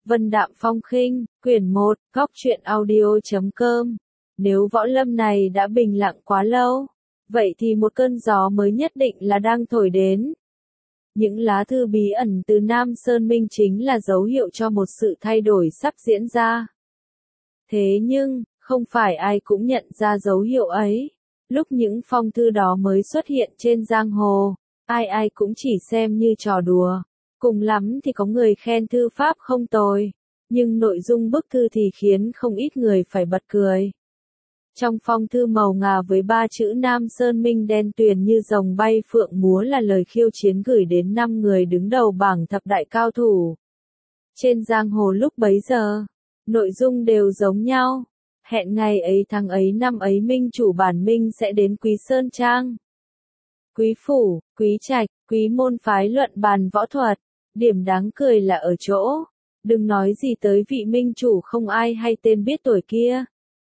Vân Đạm Phong Khinh, quyển 1, góc truyện audio.com. Nếu võ lâm này đã bình lặng quá lâu, vậy thì một cơn gió mới nhất định là đang thổi đến. Những lá thư bí ẩn từ Nam Sơn Minh chính là dấu hiệu cho một sự thay đổi sắp diễn ra. Thế nhưng, không phải ai cũng nhận ra dấu hiệu ấy. Lúc những phong thư đó mới xuất hiện trên giang hồ, ai cũng chỉ xem như trò đùa. Cùng lắm thì có người khen thư pháp không tồi, nhưng nội dung bức thư thì khiến không ít người phải bật cười. Trong phong thư màu ngà với 3 chữ Nam Sơn Minh đen tuyền như rồng bay phượng múa là lời khiêu chiến gửi đến 5 người đứng đầu bảng thập đại cao thủ. Trên giang hồ lúc bấy giờ, nội dung đều giống nhau. Hẹn ngày ấy tháng ấy năm ấy minh chủ bản minh sẽ đến Quý Sơn Trang, Quý Phủ, Quý Trạch, Quý Môn phái luận bàn võ thuật. Điểm đáng cười là ở chỗ, đừng nói gì tới vị minh chủ không ai hay tên biết tuổi kia.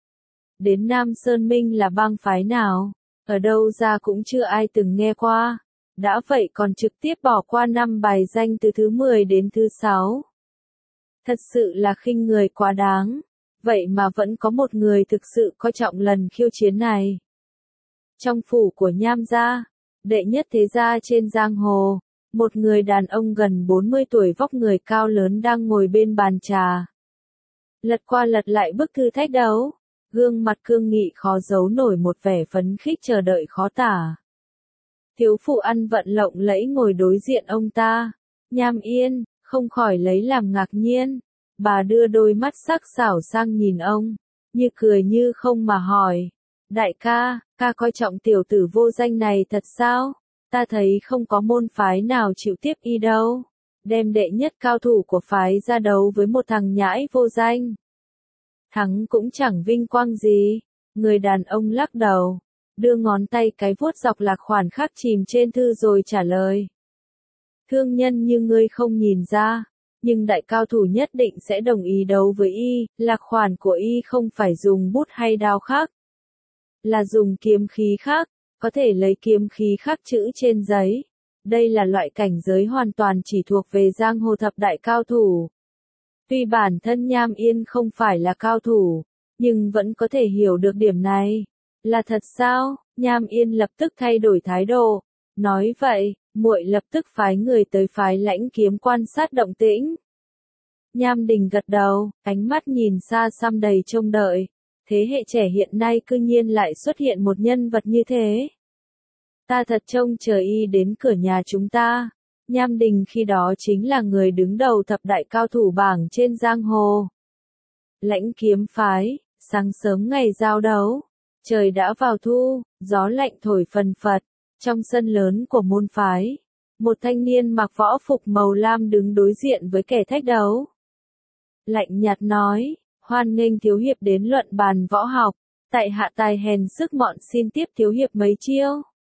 Đến Nam Sơn Minh là bang phái nào, ở đâu ra cũng chưa ai từng nghe qua. Đã vậy còn trực tiếp bỏ qua 5 bài danh từ thứ 10 đến thứ 6. Thật sự là khinh người quá đáng. Vậy mà vẫn có một người thực sự coi trọng lần khiêu chiến này. Trong phủ của Nham gia, đệ nhất thế gia trên giang hồ, một người đàn ông gần 40 tuổi vóc người cao lớn đang ngồi bên bàn trà. Lật qua lật lại bức thư thách đấu, gương mặt cương nghị khó giấu nổi một vẻ phấn khích chờ đợi khó tả. Thiếu phụ ăn vận lộng lẫy ngồi đối diện ông ta, Nham Yên, không khỏi lấy làm ngạc nhiên. Bà đưa đôi mắt sắc sảo sang nhìn ông, như cười như không mà hỏi. Đại ca, ca coi trọng tiểu tử vô danh này thật sao? Ta thấy không có môn phái nào chịu tiếp y đâu. Đem đệ nhất cao thủ của phái ra đấu với một thằng nhãi vô danh. Thắng cũng chẳng vinh quang gì. Người đàn ông lắc đầu, đưa ngón tay cái vuốt dọc lạc khoản khắc chìm trên thư rồi trả lời. Thương nhân như ngươi không nhìn ra. Nhưng đại cao thủ nhất định sẽ đồng ý đấu với y, lạc khoản của y không phải dùng bút hay đao khắc, là dùng kiếm khí khắc, có thể lấy kiếm khí khắc chữ trên giấy. Đây là loại cảnh giới hoàn toàn chỉ thuộc về giang hồ thập đại cao thủ. Tuy bản thân Nham Yên không phải là cao thủ, nhưng vẫn có thể hiểu được điểm này. Là thật sao? Nham Yên lập tức thay đổi thái độ, nói vậy. Muội lập tức phái người tới phái Lãnh Kiếm quan sát động tĩnh. Nham Đình gật đầu, ánh mắt nhìn xa xăm đầy trông đợi. Thế hệ trẻ hiện nay cư nhiên lại xuất hiện một nhân vật như thế. Ta thật trông chờ y đến cửa nhà chúng ta. Nham Đình khi đó chính là người đứng đầu thập đại cao thủ bảng trên giang hồ. Lãnh Kiếm phái, sáng sớm ngày giao đấu. Trời đã vào thu, gió lạnh thổi phần phật. Trong sân lớn của môn phái, một thanh niên mặc võ phục màu lam đứng đối diện với kẻ thách đấu. Lạnh nhạt nói, hoan nghênh thiếu hiệp đến luận bàn võ học, tại hạ tài hèn sức mọn xin tiếp thiếu hiệp mấy chiêu.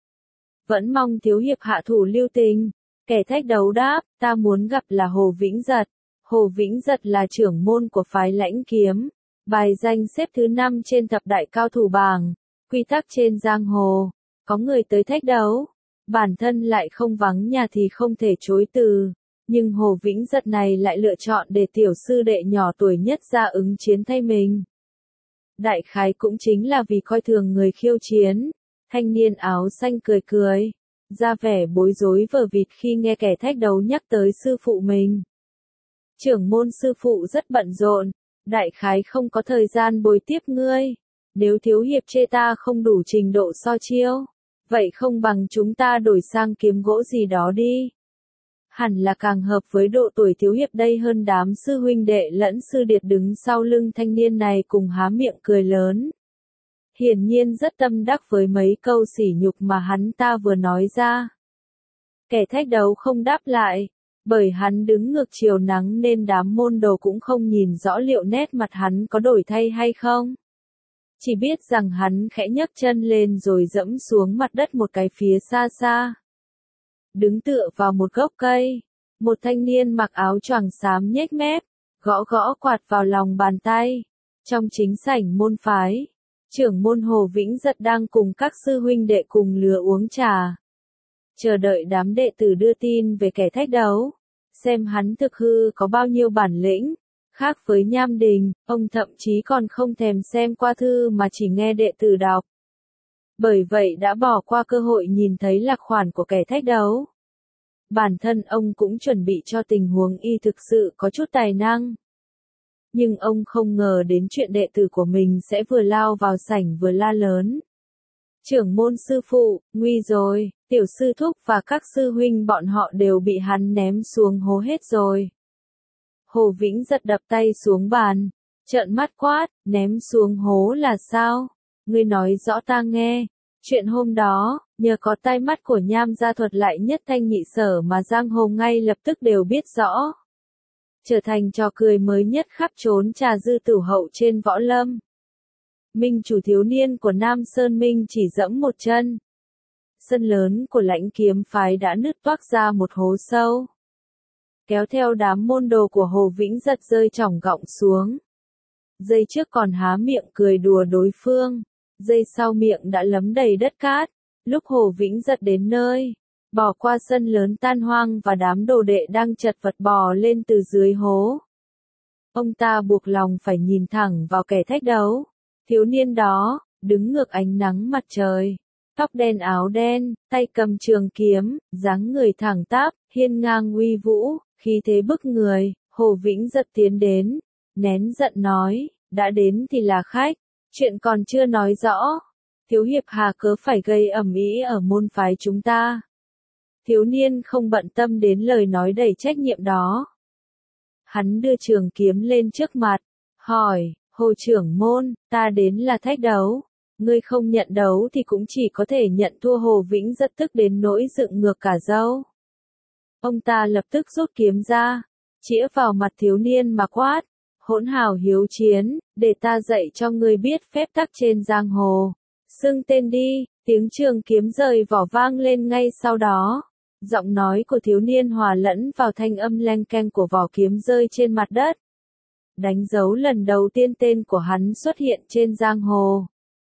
Vẫn mong thiếu hiệp hạ thủ lưu tình. Kẻ thách đấu đáp, ta muốn gặp là Hồ Vĩnh Giật. Hồ Vĩnh Giật là trưởng môn của phái Lãnh Kiếm, bài danh xếp thứ 5 trên thập đại cao thủ bảng, quy tắc trên giang hồ. Có người tới thách đấu, bản thân lại không vắng nhà thì không thể chối từ, nhưng Hồ Vĩnh Giật này lại lựa chọn để tiểu sư đệ nhỏ tuổi nhất ra ứng chiến thay mình. Đại khái cũng chính là vì coi thường người khiêu chiến, thanh niên áo xanh cười cười, ra vẻ bối rối vờ vịt khi nghe kẻ thách đấu nhắc tới sư phụ mình. Trưởng môn sư phụ rất bận rộn, đại khái không có thời gian bồi tiếp ngươi. Nếu thiếu hiệp chê ta không đủ trình độ so chiêu, vậy không bằng chúng ta đổi sang kiếm gỗ gì đó đi. Hẳn là càng hợp với độ tuổi thiếu hiệp đây hơn. Đám sư huynh đệ lẫn sư điệt đứng sau lưng thanh niên này cùng há miệng cười lớn. Hiển nhiên rất tâm đắc với mấy câu sỉ nhục mà hắn ta vừa nói ra. Kẻ thách đấu không đáp lại, bởi hắn đứng ngược chiều nắng nên đám môn đồ cũng không nhìn rõ liệu nét mặt hắn có đổi thay hay không. Chỉ biết rằng hắn khẽ nhấc chân lên rồi dẫm xuống mặt đất một cái phía xa xa. Đứng tựa vào một gốc cây, một thanh niên mặc áo choàng xám nhếch mép, gõ gõ quạt vào lòng bàn tay. Trong chính sảnh môn phái, trưởng môn Hồ Vĩnh Giật đang cùng các sư huynh đệ cùng lứa uống trà. Chờ đợi đám đệ tử đưa tin về kẻ thách đấu, xem hắn thực hư có bao nhiêu bản lĩnh. Khác với Nham Đình, ông thậm chí còn không thèm xem qua thư mà chỉ nghe đệ tử đọc. Bởi vậy đã bỏ qua cơ hội nhìn thấy lạc khoản của kẻ thách đấu. Bản thân ông cũng chuẩn bị cho tình huống y thực sự có chút tài năng. Nhưng ông không ngờ đến chuyện đệ tử của mình sẽ vừa lao vào sảnh vừa la lớn. Trưởng môn sư phụ, nguy rồi, tiểu sư thúc và các sư huynh bọn họ đều bị hắn ném xuống hố hết rồi. Hồ Vĩnh giật đập tay xuống bàn, trợn mắt quát, ném xuống hố là sao? Ngươi nói rõ ta nghe. Chuyện hôm đó, nhờ có tai mắt của Nham gia thuật lại nhất thanh nhị sở mà giang hồ ngay lập tức đều biết rõ. Trở thành trò cười mới nhất khắp trốn trà dư tử hậu trên võ lâm. Minh chủ thiếu niên của Nam Sơn Minh chỉ dẫm một chân. Sân lớn của Lãnh Kiếm phái đã nứt toác ra một hố sâu. Kéo theo đám môn đồ của Hồ Vĩnh giật rơi trỏng gọng xuống. Giây trước còn há miệng cười đùa đối phương, giây sau miệng đã lấm đầy đất cát. Lúc Hồ Vĩnh giật đến nơi, bỏ qua sân lớn tan hoang và đám đồ đệ đang chật vật bò lên từ dưới hố. Ông ta buộc lòng phải nhìn thẳng vào kẻ thách đấu. Thiếu niên đó, đứng ngược ánh nắng mặt trời, tóc đen áo đen, tay cầm trường kiếm, dáng người thẳng tắp, hiên ngang uy vũ, khí thế bức người. Hồ Vĩnh giật tiến đến, nén giận nói, đã đến thì là khách, chuyện còn chưa nói rõ. Thiếu hiệp hà cớ phải gây ầm ĩ ở môn phái chúng ta. Thiếu niên không bận tâm đến lời nói đầy trách nhiệm đó. Hắn đưa trường kiếm lên trước mặt, hỏi, Hồ trưởng môn, ta đến là thách đấu. Ngươi không nhận đấu thì cũng chỉ có thể nhận thua. Hồ Vĩnh rất tức đến nỗi dựng ngược cả râu. Ông ta lập tức rút kiếm ra, chĩa vào mặt thiếu niên mà quát, hỗn hào hiếu chiến, để ta dạy cho ngươi biết phép tắc trên giang hồ. Xưng tên đi, tiếng trường kiếm rời vỏ vang lên ngay sau đó. Giọng nói của thiếu niên hòa lẫn vào thanh âm leng keng của vỏ kiếm rơi trên mặt đất. Đánh dấu lần đầu tiên tên của hắn xuất hiện trên giang hồ.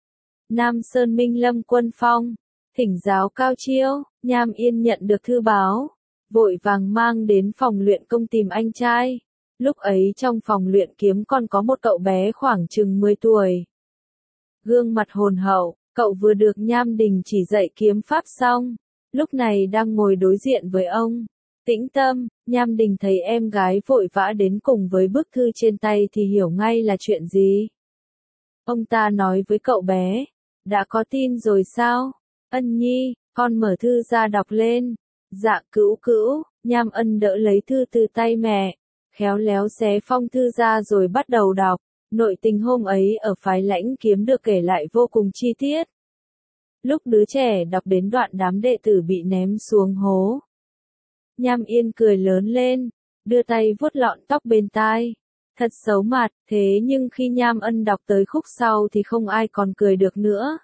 Nam Sơn Minh Lâm Quân Phong, thỉnh giáo cao chiêu. Nham Yên nhận được thư báo, vội vàng mang đến phòng luyện công tìm anh trai. Lúc ấy trong phòng luyện kiếm còn có một cậu bé khoảng chừng 10 tuổi. Gương mặt hồn hậu, cậu vừa được Nham Đình chỉ dạy kiếm pháp xong, lúc này đang ngồi đối diện với ông. Tĩnh tâm, Nham Đình thấy em gái vội vã đến cùng với bức thư trên tay thì hiểu ngay là chuyện gì. Ông ta nói với cậu bé, đã có tin rồi sao? Ân nhi, con mở thư ra đọc lên. Dạ cữu cữu. Nham Ân đỡ lấy thư từ tay mẹ, khéo léo xé phong thư ra rồi bắt đầu đọc. Nội tình hôm ấy ở phái Lãnh Kiếm được kể lại vô cùng chi tiết. Lúc đứa trẻ đọc đến đoạn đám đệ tử bị ném xuống hố, Nham Yên cười lớn lên, đưa tay vuốt lọn tóc bên tai. Thật xấu mặt, thế nhưng khi Nham Ân đọc tới khúc sau thì không ai còn cười được nữa.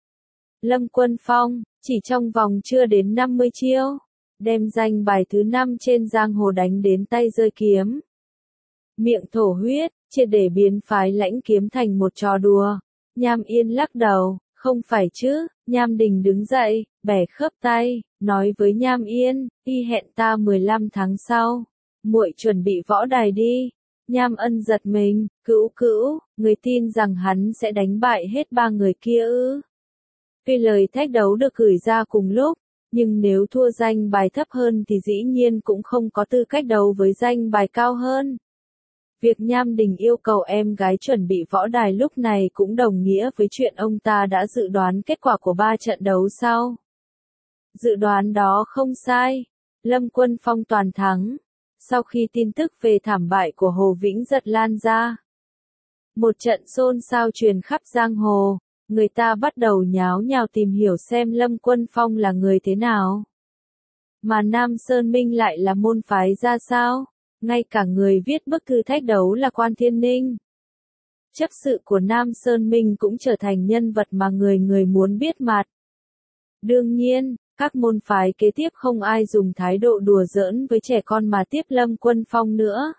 Lâm Quân Phong, chỉ trong vòng chưa đến 50 chiêu, đem danh bài thứ 5 trên giang hồ đánh đến tay rơi kiếm. Miệng thổ huyết, triệt để biến phái Lãnh Kiếm thành một trò đùa. Nham Yên lắc đầu, không phải chứ. Nham Đình đứng dậy, bẻ khớp tay, nói với Nham Yên, y hẹn ta 15 tháng sau. Muội chuẩn bị võ đài đi. Nham Ân giật mình, cữu cữu, người tin rằng hắn sẽ đánh bại hết 3 người kia ư? Tuy lời thách đấu được gửi ra cùng lúc, nhưng nếu thua danh bài thấp hơn thì dĩ nhiên cũng không có tư cách đấu với danh bài cao hơn. Việc Nham Đình yêu cầu em gái chuẩn bị võ đài lúc này cũng đồng nghĩa với chuyện ông ta đã dự đoán kết quả của 3 trận đấu sau. Dự đoán đó không sai. Lâm Quân Phong toàn thắng. Sau khi tin tức về thảm bại của Hồ Vĩnh giật lan ra, một trận xôn xao truyền khắp giang hồ, người ta bắt đầu nháo nhào tìm hiểu xem Lâm Quân Phong là người thế nào. Mà Nam Sơn Minh lại là môn phái ra sao? Ngay cả người viết bức thư thách đấu là Quan Thiên Ninh. Chấp sự của Nam Sơn Minh cũng trở thành nhân vật mà người người muốn biết mặt. Đương nhiên, các môn phái kế tiếp không ai dùng thái độ đùa giỡn với trẻ con mà tiếp Lâm Quân Phong nữa.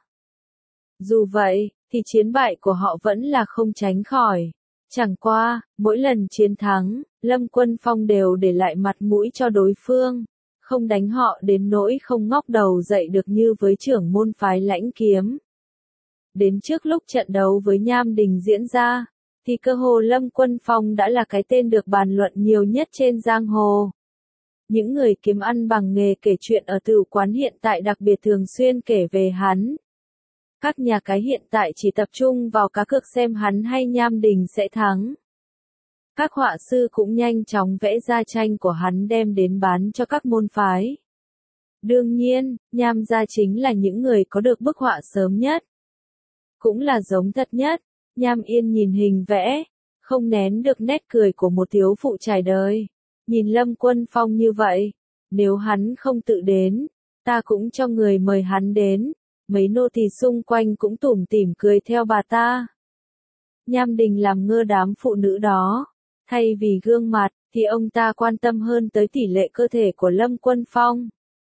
Dù vậy, thì chiến bại của họ vẫn là không tránh khỏi. Chẳng qua, mỗi lần chiến thắng, Lâm Quân Phong đều để lại mặt mũi cho đối phương, không đánh họ đến nỗi không ngóc đầu dậy được như với trưởng môn phái Lãnh Kiếm. Đến trước lúc trận đấu với Nham Đình diễn ra, thì cơ hồ Lâm Quân Phong đã là cái tên được bàn luận nhiều nhất trên giang hồ. Những người kiếm ăn bằng nghề kể chuyện ở tửu quán hiện tại đặc biệt thường xuyên kể về hắn. Các nhà cái hiện tại chỉ tập trung vào cá cược xem hắn hay Nham Đình sẽ thắng. Các họa sư cũng nhanh chóng vẽ ra tranh của hắn đem đến bán cho các môn phái. Đương nhiên, Nham gia chính là những người có được bức họa sớm nhất. Cũng là giống thật nhất. Nham Yên nhìn hình vẽ, không nén được nét cười của một thiếu phụ trải đời. Nhìn Lâm Quân Phong như vậy, nếu hắn không tự đến, ta cũng cho người mời hắn đến. Mấy nô tỳ xung quanh cũng tủm tỉm cười theo bà ta. Nham Đình làm ngơ đám phụ nữ đó. Thay vì gương mặt, thì ông ta quan tâm hơn tới tỷ lệ cơ thể của Lâm Quân Phong.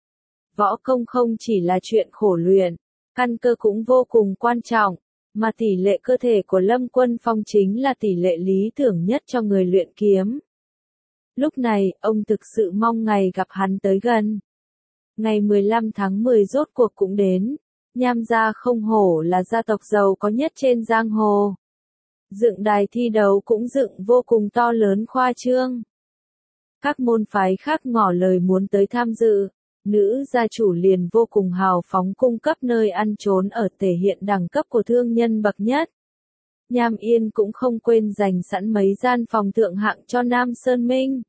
Võ công không chỉ là chuyện khổ luyện, căn cơ cũng vô cùng quan trọng, mà tỷ lệ cơ thể của Lâm Quân Phong chính là tỷ lệ lý tưởng nhất cho người luyện kiếm. Lúc này, ông thực sự mong ngày gặp hắn tới gần. Ngày 15 tháng 10 rốt cuộc cũng đến. Nham gia không hổ là gia tộc giàu có nhất trên giang hồ. Dựng đài thi đấu cũng dựng vô cùng to lớn khoa trương. Các môn phái khác ngỏ lời muốn tới tham dự. Nữ gia chủ liền vô cùng hào phóng cung cấp nơi ăn trốn ở thể hiện đẳng cấp của thương nhân bậc nhất. Nham Yên cũng không quên dành sẵn mấy gian phòng thượng hạng cho Nam Sơn Minh.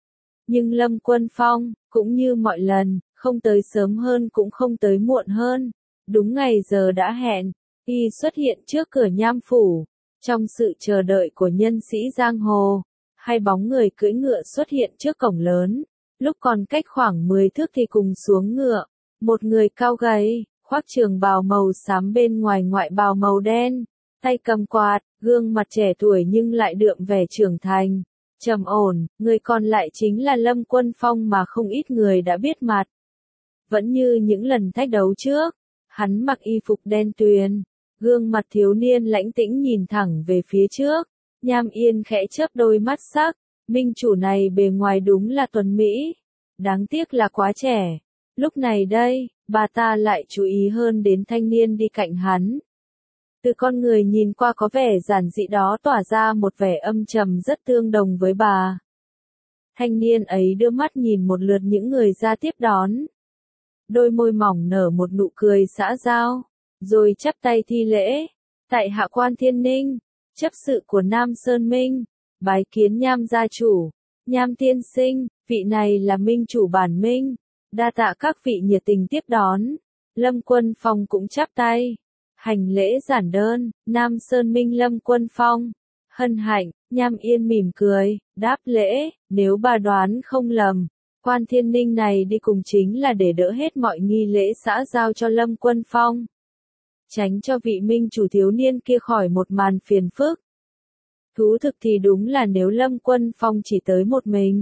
Nhưng Lâm Quân Phong, cũng như mọi lần, không tới sớm hơn cũng không tới muộn hơn. Đúng ngày giờ đã hẹn, y xuất hiện trước cửa Nham phủ. Trong sự chờ đợi của nhân sĩ giang hồ, hai bóng người cưỡi ngựa xuất hiện trước cổng lớn. Lúc còn cách khoảng 10 thước thì cùng xuống ngựa. Một người cao gầy, khoác trường bào màu xám bên ngoài ngoại bào màu đen, tay cầm quạt, gương mặt trẻ tuổi nhưng lại đượm vẻ trưởng thành. Trầm ổn, người còn lại chính là Lâm Quân Phong mà không ít người đã biết mặt. Vẫn như những lần thách đấu trước, hắn mặc y phục đen tuyền, gương mặt thiếu niên lãnh tĩnh nhìn thẳng về phía trước. Nham Yên khẽ chớp đôi mắt sắc, minh chủ này bề ngoài đúng là tuấn mỹ, đáng tiếc là quá trẻ. Lúc này đây, bà ta lại chú ý hơn đến thanh niên đi cạnh hắn. Từ con người nhìn qua có vẻ giản dị đó tỏa ra một vẻ âm trầm rất tương đồng với bà. Thanh niên ấy đưa mắt nhìn một lượt những người ra tiếp đón. Đôi môi mỏng nở một nụ cười xã giao, rồi chắp tay thi lễ. Tại hạ Quan Thiên Ninh, chấp sự của Nam Sơn Minh, bái kiến Nham gia chủ. Nham tiên sinh, vị này là minh chủ bản minh. Đa tạ các vị nhiệt tình tiếp đón. Lâm Quân Phong cũng chắp tay. Hành lễ giản đơn, Nam Sơn Minh Lâm Quân Phong. Hân hạnh, Nham Yên mỉm cười, đáp lễ, nếu bà đoán không lầm, Quan Thiên Ninh này đi cùng chính là để đỡ hết mọi nghi lễ xã giao cho Lâm Quân Phong. Tránh cho vị minh chủ thiếu niên kia khỏi một màn phiền phức. Thú thực thì đúng là nếu Lâm Quân Phong chỉ tới một mình,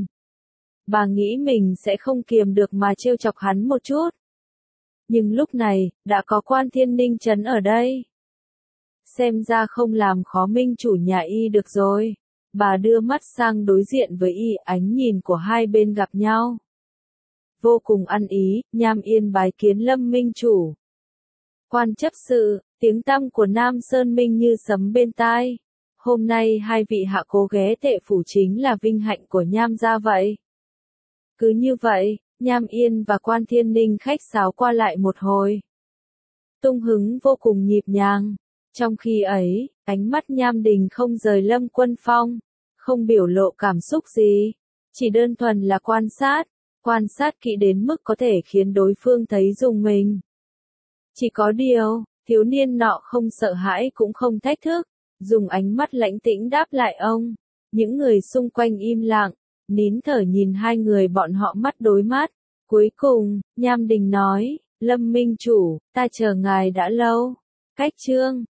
bà nghĩ mình sẽ không kiềm được mà trêu chọc hắn một chút. Nhưng lúc này, đã có Quan Thiên Ninh trấn ở đây. Xem ra không làm khó minh chủ nhà y được rồi. Bà đưa mắt sang đối diện với y, ánh nhìn của hai bên gặp nhau. Vô cùng ăn ý, Nham Yên bái kiến Lâm minh chủ. Quan chấp sự, tiếng tăm của Nam Sơn Minh như sấm bên tai. Hôm nay hai vị hạ cố ghé Tệ phủ chính là vinh hạnh của Nham gia vậy. Cứ như vậy, Nham Yên và Quan Thiên Ninh khách sáo qua lại một hồi. Tung hứng vô cùng nhịp nhàng. Trong khi ấy, ánh mắt Nham Đình không rời Lâm Quân Phong, không biểu lộ cảm xúc gì, chỉ đơn thuần là quan sát kỹ đến mức có thể khiến đối phương thấy rùng mình. Chỉ có điều, thiếu niên nọ không sợ hãi cũng không thách thức, dùng ánh mắt lãnh tĩnh đáp lại ông. Những người xung quanh im lặng, nín thở nhìn hai người bọn họ mắt đối mắt. Cuối cùng, Nham Đình nói, Lâm minh chủ, ta chờ ngài đã lâu. Cách chương